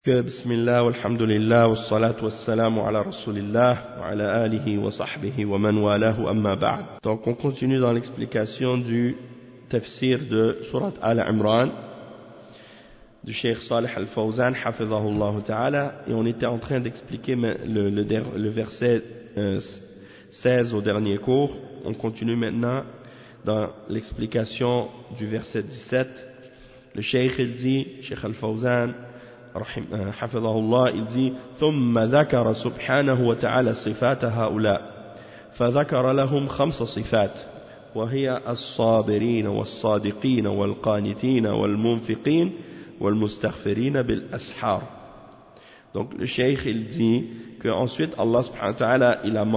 Bismillah, walhamdulillah, wassalatu wassalamu ala rasulillah, wa ala alihi wa sahbihi wa man walahu amma ba'd. Donc on continue dans l'explication du tafsir de Surat Al-Imran du Cheikh Salih Al-Fawzan, hafidhahullah ta'ala, et on était en train d'expliquer le verset 16 au dernier cours. On continue maintenant dans l'explication du verset 17. Le Cheikh il dit, Cheikh Al-Fawzan حفظه الله il dit ثم ذكر سبحانه وتعالى صفات هؤلاء فذكر لهم 5 صفات وهي الصابرين والصادقين والقانتين والمنفقين والمستغفرين بالأسحار. Donc le cheikh il dit que ensuite Allah subhanahu wa ta'ala il a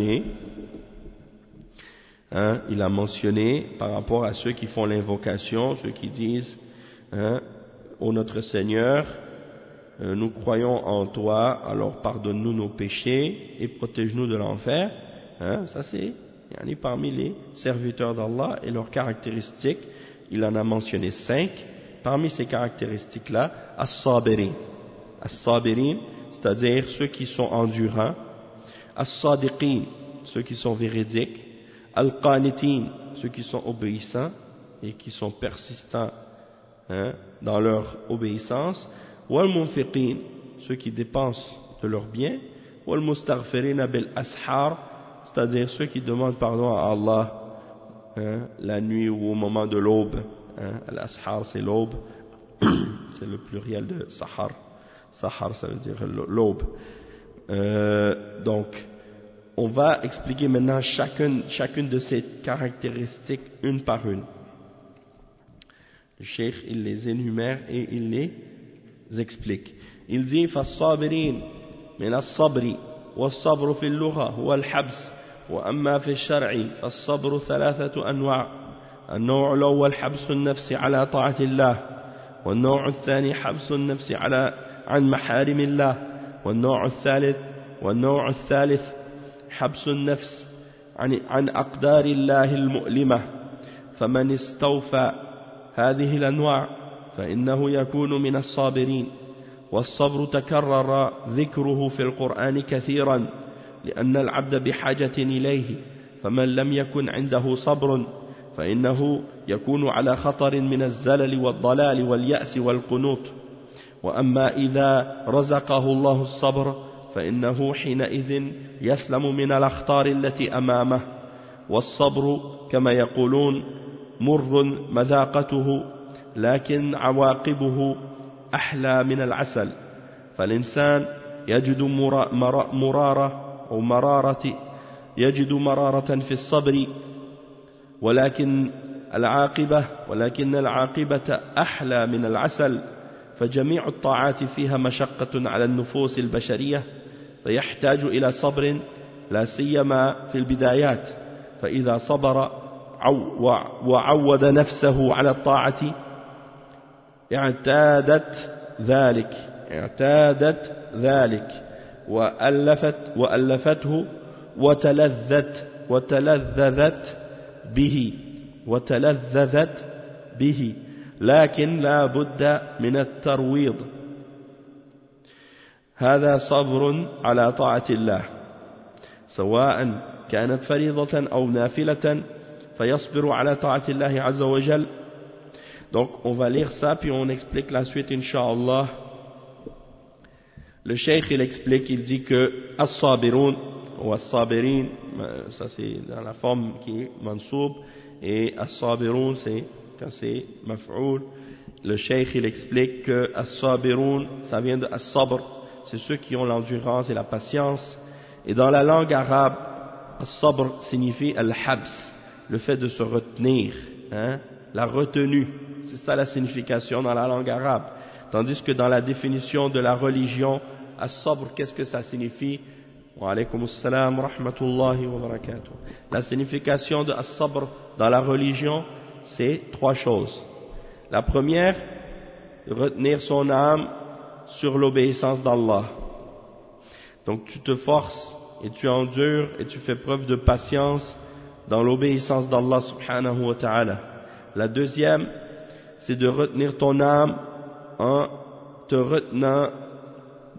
mentionné par rapport à ceux qui font l'invocation, ceux qui disent ô notre Seigneur, nous croyons en toi, alors pardonne-nous nos péchés et protège-nous de l'enfer. Ça c'est parmi les serviteurs d'Allah et leurs caractéristiques. Il en a mentionné 5. Parmi ces caractéristiques-là, as-sabirin. As-sabirin, c'est-à-dire ceux qui sont endurants. As-sadiqin, ceux qui sont véridiques. Al-qanitin, ceux qui sont obéissants et qui sont persistants dans leur obéissance. Wal-munfiqin, ceux qui dépensent de leurs biens. Wal-mustaghfirina bil-ashar, c'est-à-dire ceux qui demandent pardon à Allah la nuit ou au moment de l'aube. Al-ashar c'est l'aube, c'est le pluriel de sahar. Sahar ça veut dire l'aube. Donc on va expliquer maintenant chacune de ces caractéristiques une par une. Le cheikh il les énumère et il les explique. Il dit فالصابرين من الصبر والصبر في اللغة هو الحبس وأما في الشرع فالصبر 3 أنواع. النوع الأول حبس النفس على طاعة الله، والنوع الثاني حبس النفس عن محارم الله، والنوع الثالث حبس النفس عن أقدار الله المؤلمة. فمن استوفى هذه الأنواع فإنه يكون من الصابرين. والصبر تكرر ذكره في القرآن كثيرا لأن العبد بحاجة إليه، فمن لم يكن عنده صبر فإنه يكون على خطر من الزلل والضلال واليأس والقنوط. وأما إذا رزقه الله الصبر فإنه حينئذ يسلم من الأخطار التي أمامه. والصبر كما يقولون مر مذاقته لكن عواقبه أحلى من العسل. فالإنسان يجد مرارة في الصبر ولكن العاقبة أحلى من العسل. فجميع الطاعات فيها مشقة على النفوس البشرية فيحتاج إلى صبر لا سيما في البدايات. فإذا صبر وعود نفسه على الطاعة اعتادت ذلك وألفته وتلذذت به لكن لا بد من الترويض. هذا صبر على طاعة الله سواء كانت فريضة أو نافلة فيصبر على طاعة الله عز وجل. Donc on va lire ça puis on explique la suite incha'Allah. Le cheikh il explique, il dit que as-sabirun ou as-sabirin, ça c'est dans la forme qui est mansoub, et as-sabirun c'est quand c'est maf'oul. Le cheikh il explique que as-sabirun ça vient de as-sabr, c'est ceux qui ont l'endurance et la patience. Et dans la langue arabe, as-sabr signifie al-habs, le fait de se retenir, la retenue. C'est ça la signification dans la langue arabe. Tandis que dans la définition de la religion, as-sabr, qu'est-ce que ça signifie? Wa alaykum assalam wa rahmatullahi wa barakatuh. La signification de as-sabr dans la religion, c'est 3 choses. La première, retenir son âme sur l'obéissance d'Allah. Donc tu te forces et tu endures et tu fais preuve de patience dans l'obéissance d'Allah subhanahu wa ta'ala. La deuxième, c'est de retenir ton âme en te retenant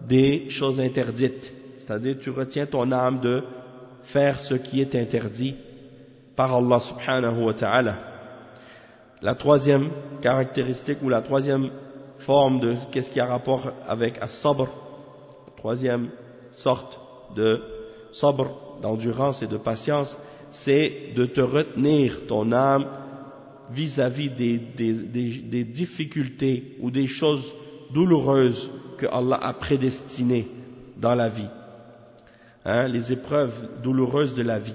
des choses interdites. C'est-à-dire, tu retiens ton âme de faire ce qui est interdit par Allah subhanahu wa ta'ala. La troisième caractéristique ou la troisième forme de qu'est-ce qui a rapport avec as-sabr, la troisième sorte de sabr, d'endurance et de patience, c'est de te retenir ton âme vis-à-vis des difficultés ou des choses douloureuses que Allah a prédestinées dans la vie, les épreuves douloureuses de la vie.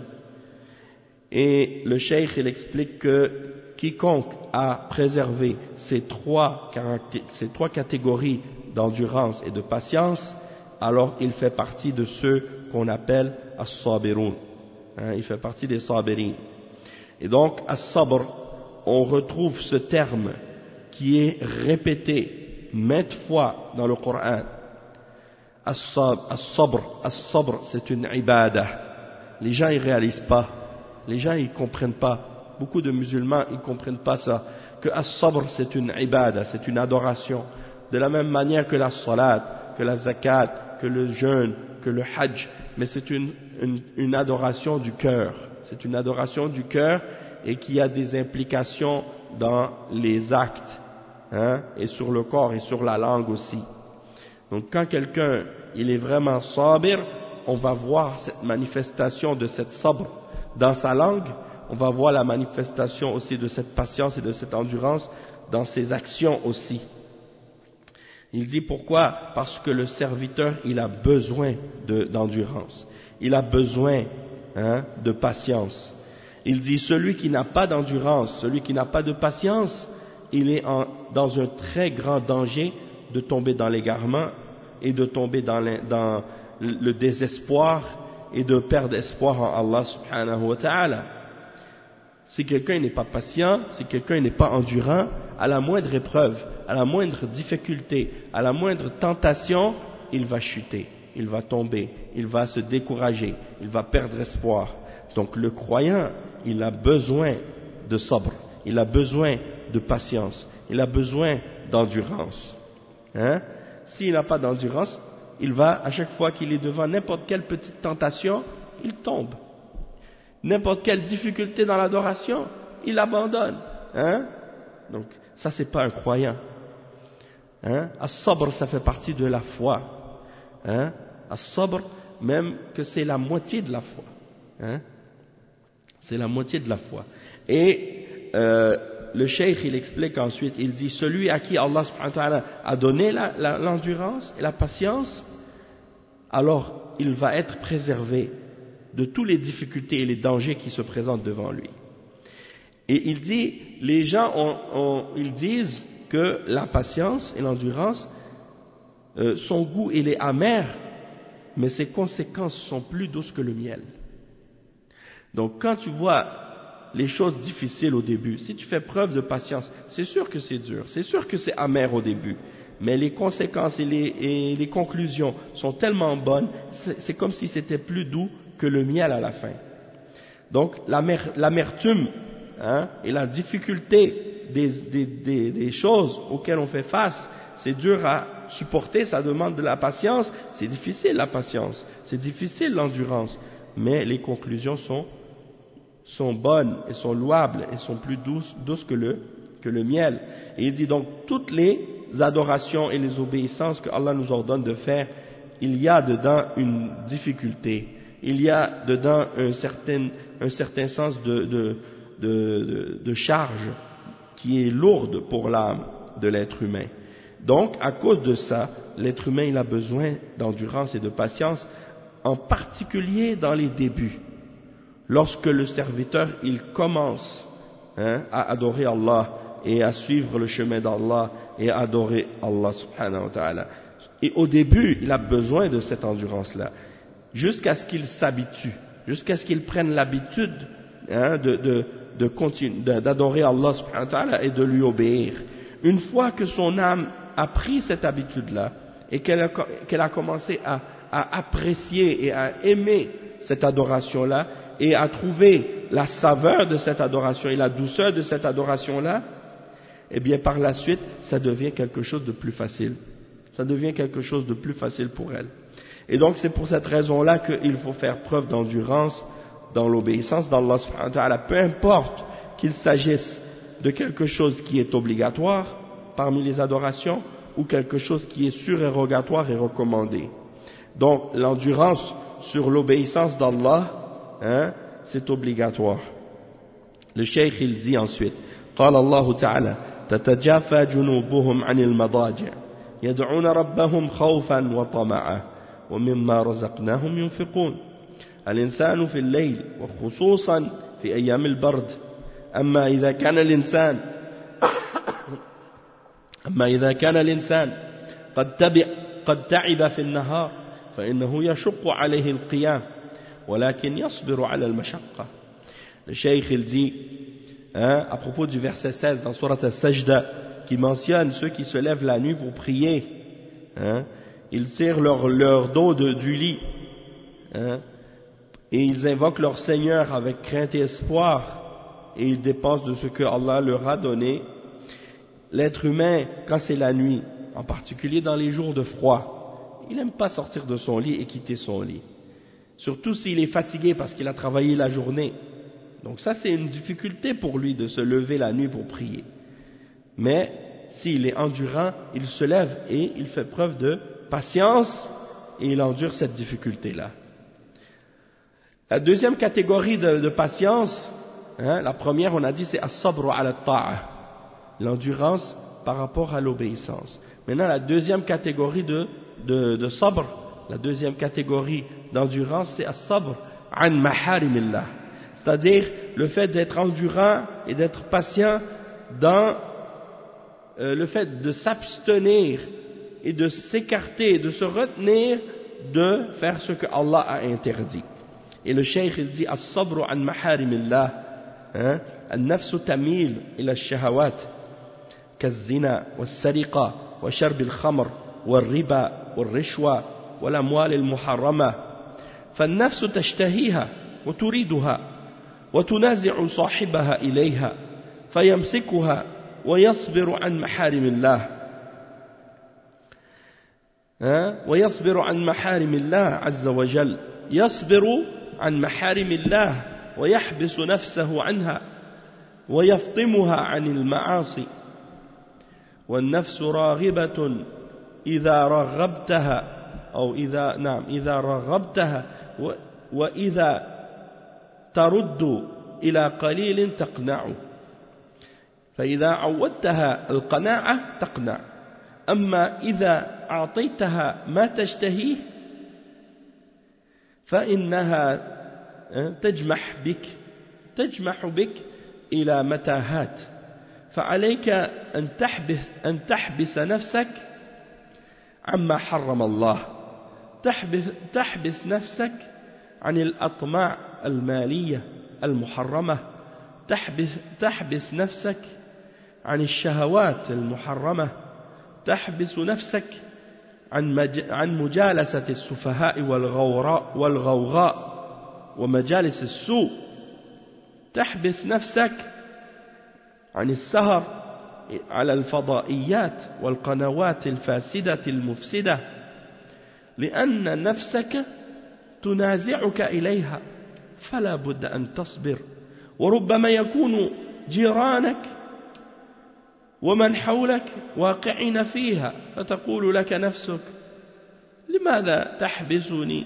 Et le cheikh il explique que quiconque a préservé ces trois catégories d'endurance et de patience, alors il fait partie de ceux qu'on appelle as-sabirun. Il fait partie des sabirin. Et donc, as-sabr, on retrouve ce terme qui est répété maintes fois dans le Coran. As-sabr, c'est une ibadah. Les gens ils réalisent pas. Les gens ils comprennent pas. Beaucoup de musulmans ils comprennent pas ça. Que as-sabr c'est une ibadah, c'est une adoration. De la même manière que la salat, que la zakat, que le jeûne, que le hajj. Mais c'est une adoration du cœur. C'est une adoration du cœur et qui a des implications dans les actes, et sur le corps et sur la langue aussi. Donc quand quelqu'un il est vraiment sabir, on va voir cette manifestation de cette sabr dans sa langue, on va voir la manifestation aussi de cette patience et de cette endurance dans ses actions aussi. Il dit pourquoi? Parce que le serviteur il a besoin d'endurance, il a besoin de patience. Il dit celui qui n'a pas d'endurance, celui qui n'a pas de patience, il est dans un très grand danger de tomber dans l'égarement et de tomber dans le désespoir et de perdre espoir en Allah subhanahu wa ta'ala. Si quelqu'un n'est pas patient, si quelqu'un n'est pas endurant, à la moindre épreuve, à la moindre difficulté, à la moindre tentation, il va chuter, il va tomber, il va se décourager, il va perdre espoir. Donc le croyant, il a besoin de sabr, il a besoin de patience, il a besoin d'endurance. S'il n'a pas d'endurance, il va, à chaque fois qu'il est devant n'importe quelle petite tentation, il tombe. N'importe quelle difficulté dans l'adoration, il abandonne. Donc ça c'est pas un croyant. As-sabr, ça fait partie de la foi. As-sabr, même que c'est la moitié de la foi. C'est la moitié de la foi. Et le cheikh il explique ensuite, il dit celui à qui Allah subhanahu wa ta'ala a donné l'endurance et la patience, alors il va être préservé de toutes les difficultés et les dangers qui se présentent devant lui. Et il dit, les gens ils disent que la patience et l'endurance, son goût il est amer, mais ses conséquences sont plus douces que le miel. Donc quand tu vois les choses difficiles au début, si tu fais preuve de patience, c'est sûr que c'est dur, c'est sûr que c'est amer au début, mais les conséquences et les conclusions sont tellement bonnes, c'est comme si c'était plus doux que le miel à la fin. Donc l'amertume et la difficulté des choses auxquelles on fait face, c'est dur à supporter, ça demande de la patience, c'est difficile la patience, c'est difficile l'endurance, mais les conclusions sont bonnes et sont louables et sont plus douces que le miel. Et il dit donc toutes les adorations et les obéissances que Allah nous ordonne de faire, il y a dedans une difficulté, il y a dedans un certain sens de charge qui est lourde pour l'âme de l'être humain. Donc à cause de ça, l'être humain il a besoin d'endurance et de patience, en particulier dans les débuts. Lorsque le serviteur il commence à adorer Allah et à suivre le chemin d'Allah et à adorer Allah subhanahu wa ta'ala. Et au début, il a besoin de cette endurance-là, jusqu'à ce qu'il s'habitue, jusqu'à ce qu'il prenne l'habitude de continuer d'adorer Allah subhanahu wa ta'ala et de lui obéir. Une fois que son âme a pris cette habitude-là et qu'elle a commencé à apprécier et à aimer cette adoration-là, et à trouver la saveur de cette adoration et la douceur de cette adoration-là, eh bien par la suite, ça devient quelque chose de plus facile. ça devient quelque chose de plus facile pour elle. Et donc c'est pour cette raison-là qu'il faut faire preuve d'endurance dans l'obéissance d'Allah subhanahu wa ta'ala, peu importe qu'il s'agisse de quelque chose qui est obligatoire parmi les adorations ou quelque chose qui est surérogatoire et recommandé. Donc l'endurance sur l'obéissance d'Allah, c'est obligatoire. Le cheikh il dit ensuite, قال الله تعالى تتجافى جنوبهم عن المضاجع يدعون ربهم خوفا وطمعا ومما رزقناهم ينفقون. الإنسان في الليل وخصوصا في أيام البرد أما إذا كان الإنسان قد تعب في النهار فإنه يشق عليه القيام ولكن يصبر على المشقة. Le cheikh il dit à propos du verset 16 dans Surat Al-Sajda qui mentionne ceux qui se lèvent la nuit pour prier, ils tirent leur dos du lit et ils invoquent leur Seigneur avec crainte et espoir et ils dépensent de ce que Allah leur a donné. L'être humain, quand c'est la nuit, en particulier dans les jours de froid, il n'aime pas sortir de son lit et quitter son lit, surtout s'il est fatigué parce qu'il a travaillé la journée. Donc ça c'est une difficulté pour lui de se lever la nuit pour prier. Mais s'il est endurant, il se lève et il fait preuve de patience et il endure cette difficulté-là. La deuxième catégorie de patience, la première on a dit c'est as-sabru ala ta'a, l'endurance par rapport à l'obéissance. Maintenant la deuxième catégorie de sabr, la deuxième catégorie d'endurance c'est as-sabr an maharimillah, c'est-à-dire le fait d'être endurant et d'être patient dans le fait de s'abstenir et de s'écarter, de se retenir de faire ce que Allah a interdit. Et le cheikh il dit as-sabru an maharimillah, an-nafsu tamil ila ash-shahawat كالزنا والسرقة وشرب الخمر والربا والرشوة والأموال المحرمة فالنفس تشتهيها وتريدها وتنازع صاحبها إليها فيمسكها ويصبر عن محارم الله ويصبر عن محارم الله عز وجل يصبر عن محارم الله ويحبس نفسه عنها ويفطمها عن المعاصي والنفس راغبة إذا رغبتها أو إذا رغبتها وإذا ترد إلى قليل تقنع فإذا عودتها القناعة تقنع أما إذا أعطيتها ما تشتهيه فإنها تجمح بك إلى متاهات فعليك أن تحبس نفسك عما حرم الله تحبس نفسك عن الأطماع المالية المحرمة تحبس نفسك عن الشهوات المحرمة تحبس نفسك عن مجالسة السفهاء والغوغاء ومجالس السوء تحبس نفسك عن السهر على الفضائيات والقنوات الفاسدة المفسدة لأن نفسك تنازعك إليها فلا بد أن تصبر وربما يكون جيرانك ومن حولك واقعين فيها فتقول لك نفسك لماذا تحبسني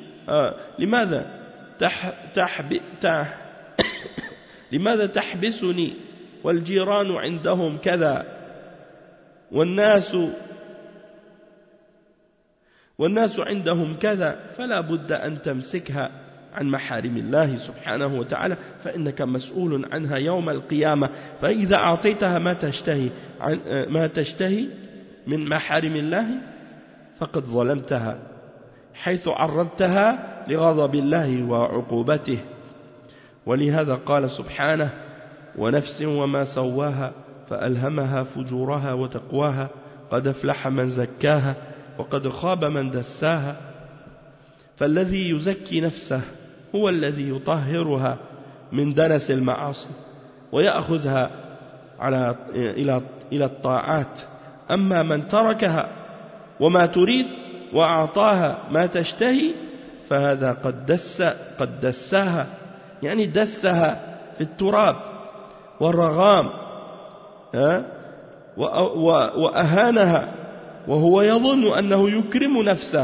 لماذا تحبسني والجيران عندهم كذا والناس عندهم كذا فلا بد أن تمسكها عن محارم الله سبحانه وتعالى فإنك مسؤول عنها يوم القيامة فإذا أعطيتها ما تشتهي من محارم الله فقد ظلمتها حيث عرضتها لغضب الله وعقوبته ولهذا قال سبحانه ونفس وما سواها فألهمها فجورها وتقواها قد أفلح من زكاها وقد خاب من دساها فالذي يزكي نفسه هو الذي يطهرها من دنس المعاصي ويأخذها إلى الطاعات أما من تركها وما تريد وأعطاها ما تشتهي فهذا قد دساها يعني دسها في التراب والرغام وأهانها وهو يظن أنه يكرم نفسه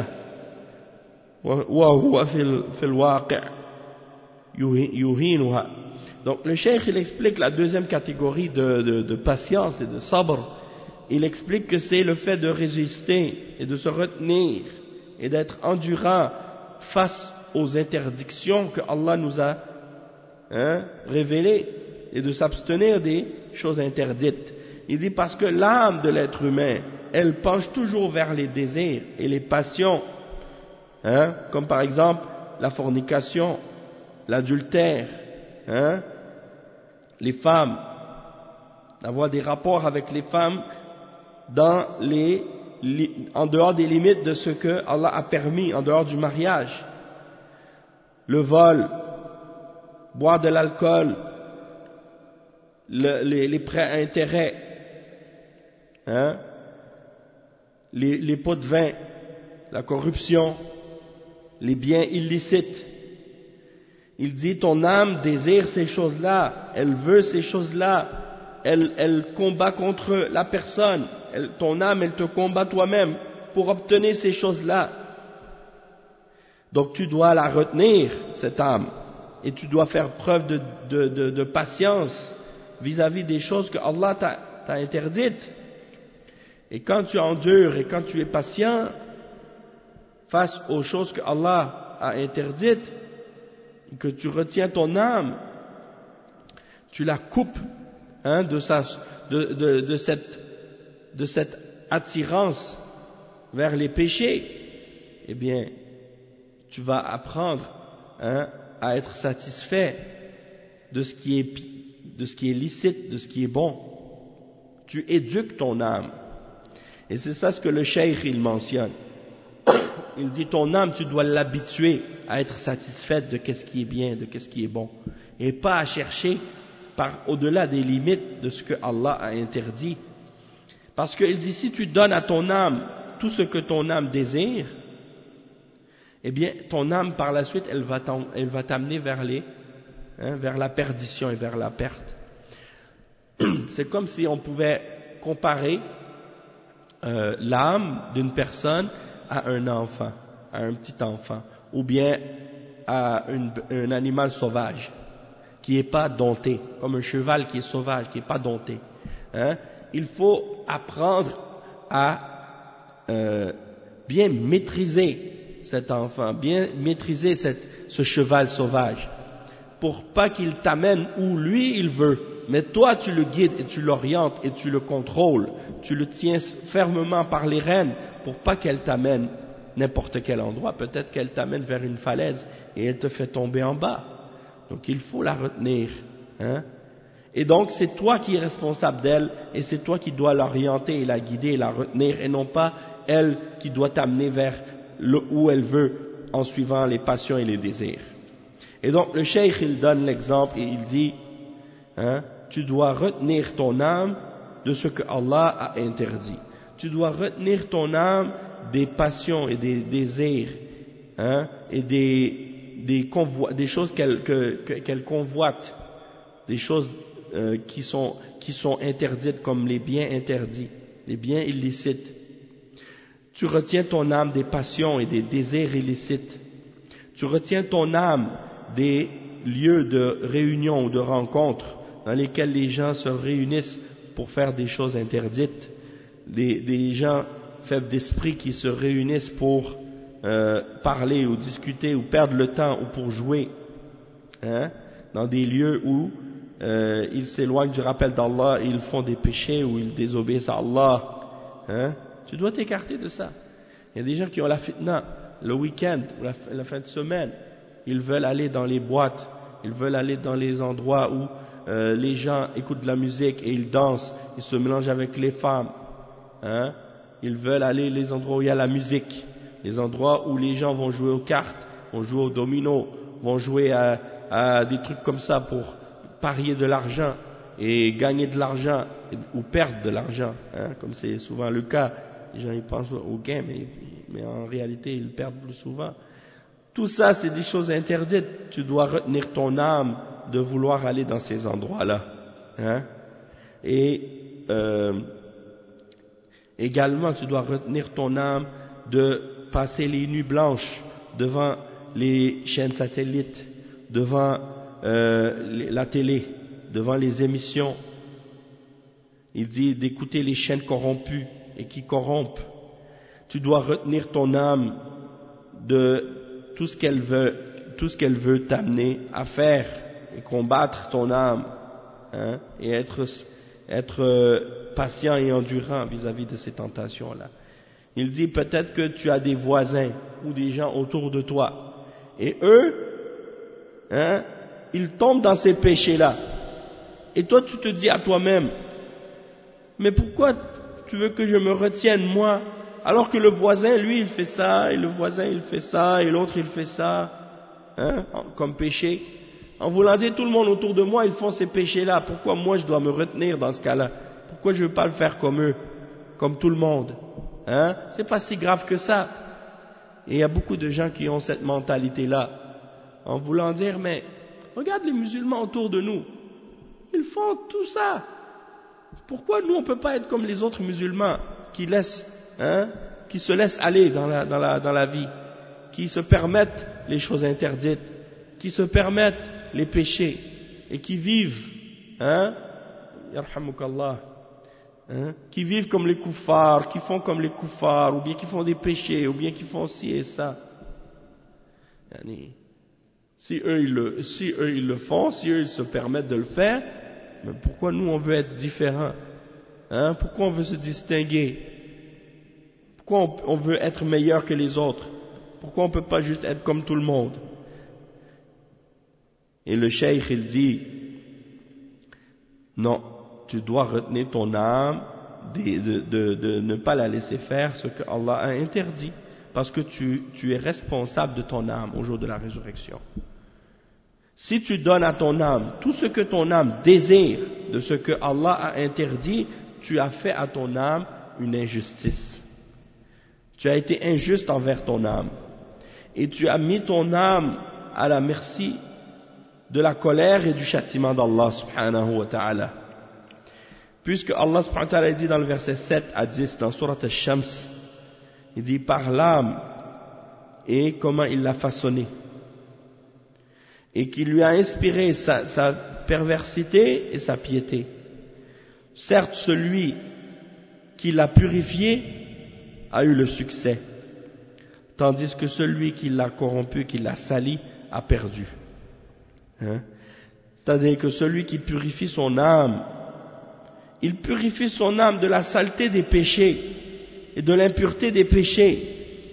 وهو في الواقع يهينها. Donc le cheikh il explique la deuxième catégorie de patience et de sabr. Il explique que c'est le fait de résister et de se retenir et d'être endurant face aux interdictions que Allah nous a révélées et de s'abstenir des choses interdites. Il dit parce que l'âme de l'être humain, elle penche toujours vers les désirs et les passions, comme par exemple la fornication, l'adultère, les femmes, avoir des rapports avec les femmes en dehors des limites de ce que Allah a permis, en dehors du mariage, le vol, boire de l'alcool, les prêts à intérêt, les pots de vin, la corruption, les biens illicites. Il dit ton âme désire ces choses-là, elle veut ces choses-là, elle combat contre la personne, ton âme elle te combat toi-même pour obtenir ces choses-là. Donc tu dois la retenir, cette âme, et tu dois faire preuve de patience vis-à-vis des choses que Allah t'a interdites. Et quand tu endures et quand tu es patient face aux choses que Allah a interdites, que tu retiens ton âme, tu la coupes de cette attirance vers les péchés, eh bien, tu vas apprendre à être satisfait de ce qui est licite, de ce qui est bon. Tu éduques ton âme. Et c'est ça ce que le cheikh il mentionne. Il dit ton âme, tu dois l'habituer à être satisfaite de qu'est-ce qui est bien, de qu'est-ce qui est bon, et pas à chercher au-delà des limites de ce que Allah a interdit. Parce qu'il dit si tu donnes à ton âme tout ce que ton âme désire, eh bien ton âme par la suite elle va t'amener vers la perdition et vers la perte. C'est comme si on pouvait comparer l'âme d'une personne à un enfant, à un petit enfant, ou bien à un animal sauvage qui n'est pas dompté, comme un cheval qui est sauvage, qui n'est pas dompté. Il faut apprendre à bien maîtriser cet enfant, bien maîtriser ce cheval sauvage, pour pas qu'il t'amène où lui il veut, mais toi tu le guides et tu l'orientes et tu le contrôles, tu le tiens fermement par les rênes pour pas qu'elle t'amène n'importe quel endroit. Peut-être qu'elle t'amène vers une falaise et elle te fait tomber en bas. Donc il faut la retenir. Et donc c'est toi qui es responsable d'elle et c'est toi qui dois l'orienter et la guider et la retenir, et non pas elle qui doit t'amener vers où elle veut en suivant les passions et les désirs. Et donc le cheikh il donne l'exemple et il dit tu dois retenir ton âme de ce que Allah a interdit. Tu dois retenir ton âme des passions et des désirs et des choses qu'elle convoite, des choses qui sont interdites, comme les biens interdits, les biens illicites. Tu retiens ton âme des passions et des désirs illicites. Tu retiens ton âme des lieux de réunion ou de rencontre dans lesquels les gens se réunissent pour faire des choses interdites, des gens faibles d'esprit qui se réunissent pour parler ou discuter ou perdre le temps ou pour jouer, dans des lieux où ils s'éloignent du rappel d'Allah, ils font des péchés ou ils désobéissent à Allah. Tu dois t'écarter de ça. Il y a des gens qui ont la fitna le week-end ou la fin de semaine, ils veulent aller dans les boîtes, ils veulent aller dans les endroits où les gens écoutent de la musique et ils dansent, ils se mélangent avec les femmes. Ils veulent aller les endroits où il y a la musique, les endroits où les gens vont jouer aux cartes, vont jouer au domino, vont jouer à des trucs comme ça pour parier de l'argent et gagner de l'argent ou perdre de l'argent, comme c'est souvent le cas. les gens ils pensent au gain, mais en réalité ils perdent plus souvent. Tout ça, c'est des choses interdites. Tu dois retenir ton âme de vouloir aller dans ces endroits-là. Hein? Et également, tu dois retenir ton âme de passer les nuits blanches devant les chaînes satellites, devant la télé, devant les émissions. Il dit d'écouter les chaînes corrompues et qui corrompent. Tu dois retenir ton âme de tout ce qu'elle veut t'amener à faire et combattre ton âme, hein, et être patient et endurant vis-à-vis de ces tentations-là. Il dit peut-être que tu as des voisins ou des gens autour de toi et eux, hein, ils tombent dans ces péchés-là. Et toi tu te dis à toi-même, mais pourquoi tu veux que je me retienne moi, alors que le voisin lui il fait ça, et le voisin il fait ça, et l'autre il fait ça, hein, comme péché. En voulant dire tout le monde autour de moi ils font ces péchés-là, pourquoi moi je dois me retenir dans ce cas-là? Pourquoi je ne veux pas le faire comme eux, comme tout le monde? Hein? C'est pas si grave que ça. Et il y a beaucoup de gens qui ont cette mentalité-là, en voulant dire, mais regarde les musulmans autour de nous, ils font tout ça. Pourquoi nous on ne peut pas être comme les autres musulmans qui laissent, hein, qui se laissent aller dans la vie, qui se permettent les choses interdites, qui se permettent les péchés et qui vivent, hein, yarhamukallah, hein, qui vivent comme les koufars, qui font comme les koufars, ou bien qui font des péchés, ou bien qui font ci et ça. Yani, si eux ils le font, si eux ils se permettent de le faire, mais pourquoi nous on veut être différents, hein? Pourquoi on veut se distinguer? Pourquoi on veut être meilleur que les autres? Pourquoi on ne peut pas juste être comme tout le monde? Et le cheikh il dit, non, tu dois retenir ton âme de ne pas la laisser faire ce que Allah a interdit, parce que tu es responsable de ton âme au jour de la résurrection. Si tu donnes à ton âme tout ce que ton âme désire de ce que Allah a interdit, tu as fait à ton âme une injustice. Tu as été injuste envers ton âme. Et tu as mis ton âme à la merci de la colère et du châtiment d'Allah subhanahu wa ta'ala. Puisque Allah subhanahu wa ta'ala dit dans le verset 7 à 10 dans Surat al-Shams, il dit par l'âme et comment il l'a façonné, et qui lui a inspiré sa perversité et sa piété. Certes, celui qui l'a purifié a eu le succès, tandis que celui qui l'a corrompu, qui l'a sali, a perdu. Hein? C'est-à-dire que celui qui purifie son âme, il purifie son âme de la saleté des péchés et de l'impureté des péchés.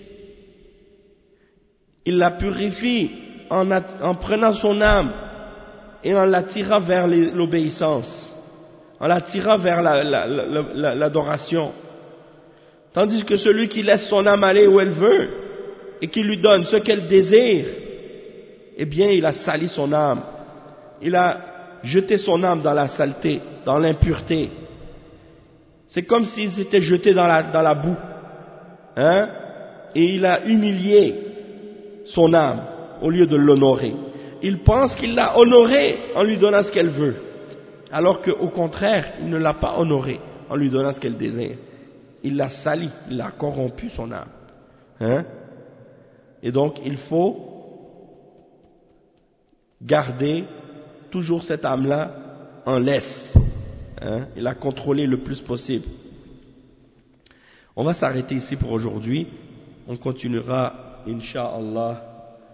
Il la purifie en prenant son âme et en l'attirant vers l'obéissance, en l'attirant vers l'adoration. Tandis que celui qui laisse son âme aller où elle veut et qui lui donne ce qu'elle désire, eh bien il a sali son âme, il a jeté son âme dans la saleté, dans l'impureté. C'est comme s'il s'était jeté dans la boue, hein, et il a humilié son âme au lieu de l'honorer. Il pense qu'il l'a honorée en lui donnant ce qu'elle veut, alors qu'au contraire, il ne l'a pas honorée en lui donnant ce qu'elle désire. Il l'a sali, il a corrompu son âme. Hein? Et donc, il faut garder toujours cette âme-là en laisse, hein, et la contrôler le plus possible. On va s'arrêter ici pour aujourd'hui. On continuera, Inch'Allah,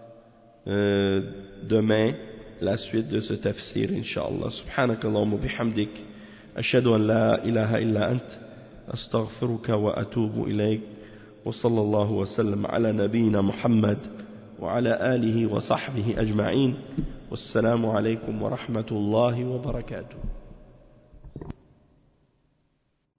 demain, la suite de ce tafsir, Inch'Allah. Subhanakallahumma bihamdik, ashhadu an la ilaha illa ant, astaghfiruka wa atubu ilayk, wa sallallahu wa sallam ala nabiyyina Muhammad, wa ala alihi wa sahbihi ajma'in. Wassalamu alaykum wa rahmatullahi wa barakatuh.